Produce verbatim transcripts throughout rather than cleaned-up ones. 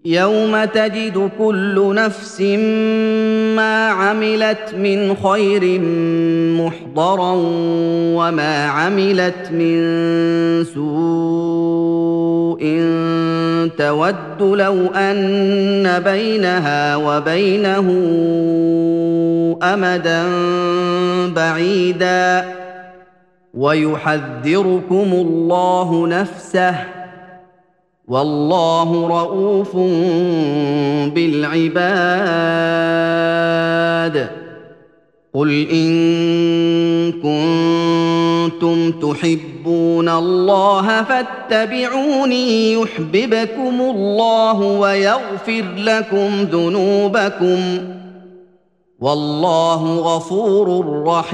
يوم تجد كل نفس ما عملت من خير محضرا وما عملت من سوء تود لو أن بينها وبينه أمدا بعيدا ويحذركم الله نفسه والله رءوف بالعباد قل إن كنتم تحبون الله فاتبعوني يحببكم الله ويغفر لكم ذنوبكم والله غفور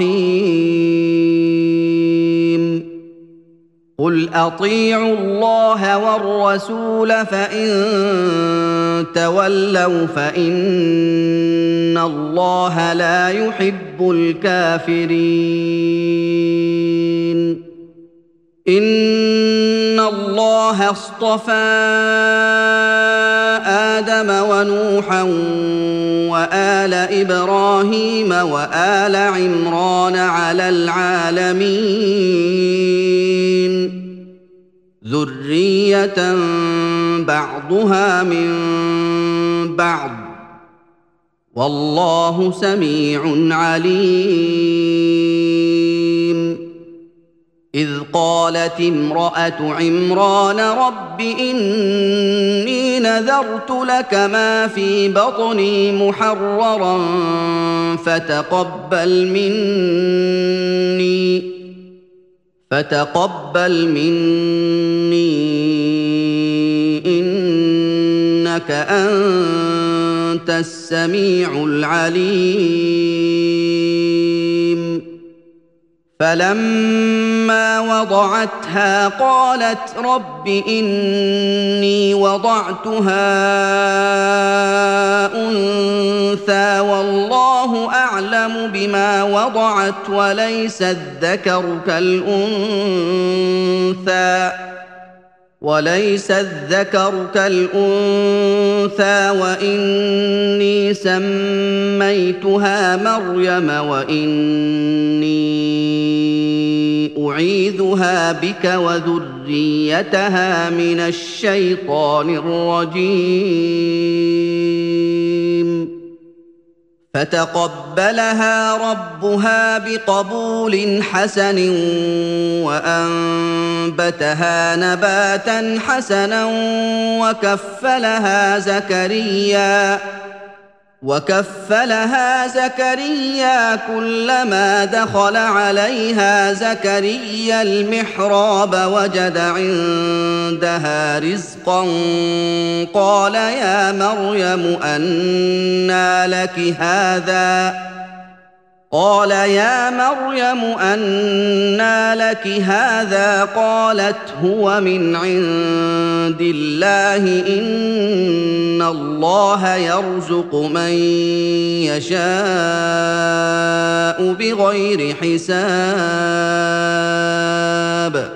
رحيم قل أطيعوا الله والرسول فإن تولوا فإن الله لا يحب الكافرين إن الله اصطفى آدم ونوحا وآل إبراهيم وآل عمران على العالمين ذرية بعضها من بعض والله سميع عليم إذ قالت امرأة عمران رب إني نذرت لك ما في بطني محررا فتقبل مني فتقبل مني إنك أنت السميع العليم فلما وضعتها قالت رب إني وضعتها أنثى والله أعلم بما وضعت وليس الذكر كالأنثى وليس الذكر كالأنثى وإني سميتها مريم وإني أعيذها بك وذريتها من الشيطان الرجيم فتقبلها ربها بقبول حسن وأنبتها نباتا حسنا وكفلها زكريا وكفلها زكريا كلما دخل عليها زكريا المحراب وجد عندها رزقا قال يا مريم أنى لك هذا قال يا مريم أنى لك هذا قالت هو من عند الله إن الله يرزق من يشاء بغير حساب